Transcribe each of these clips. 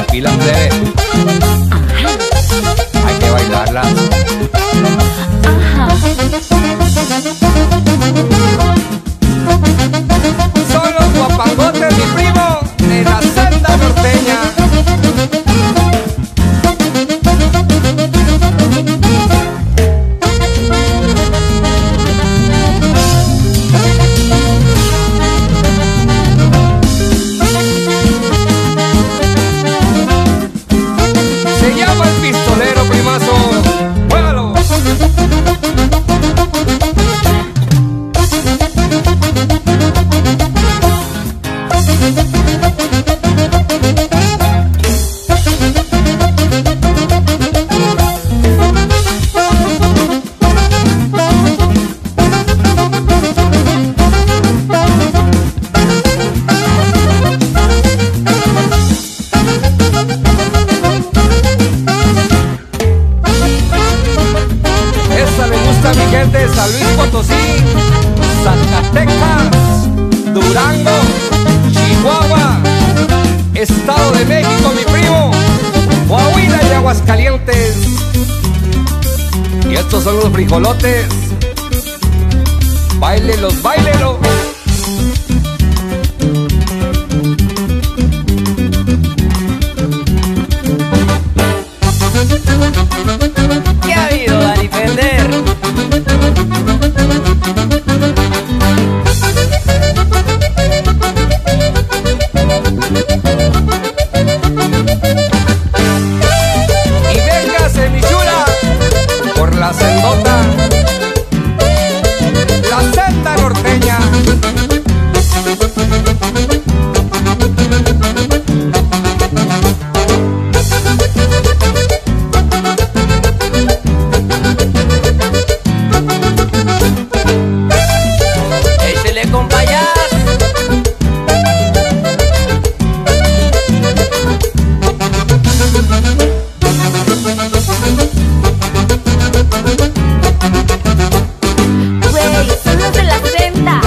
Tranquila, plebe. Hay que bailarla. Son los guapangotes, mi primo, de la senda norteña. Se llama el pistolero, primazo. ¡Juégalo! Esa le gusta a mi gente de San Luis Potosí, Zacatecas, Durango, Chihuahua, Estado de México, mi primo, Coahuila y Aguascalientes. Y estos son los frijolotes. Báilelos, báilelos. ¿Qué ha habido, Dani Fender? Y véngase, mi chula, por la sendota, la senda norteña. Échele, compayas. Güey, son los de la senda.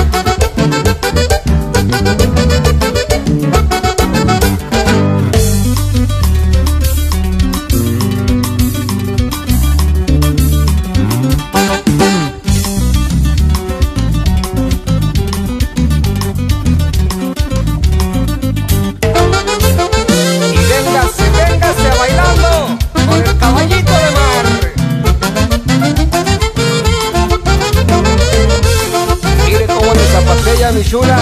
Y véngase, véngase bailando con el caballito de mar. Mire cómo le zapatea, mi chula.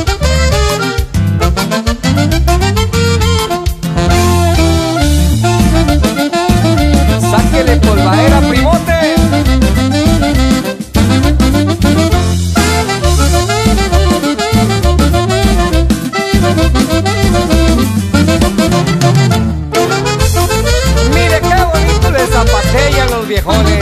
Sáquele polvadera, primote. Mire qué bonito le zapatean los viejones.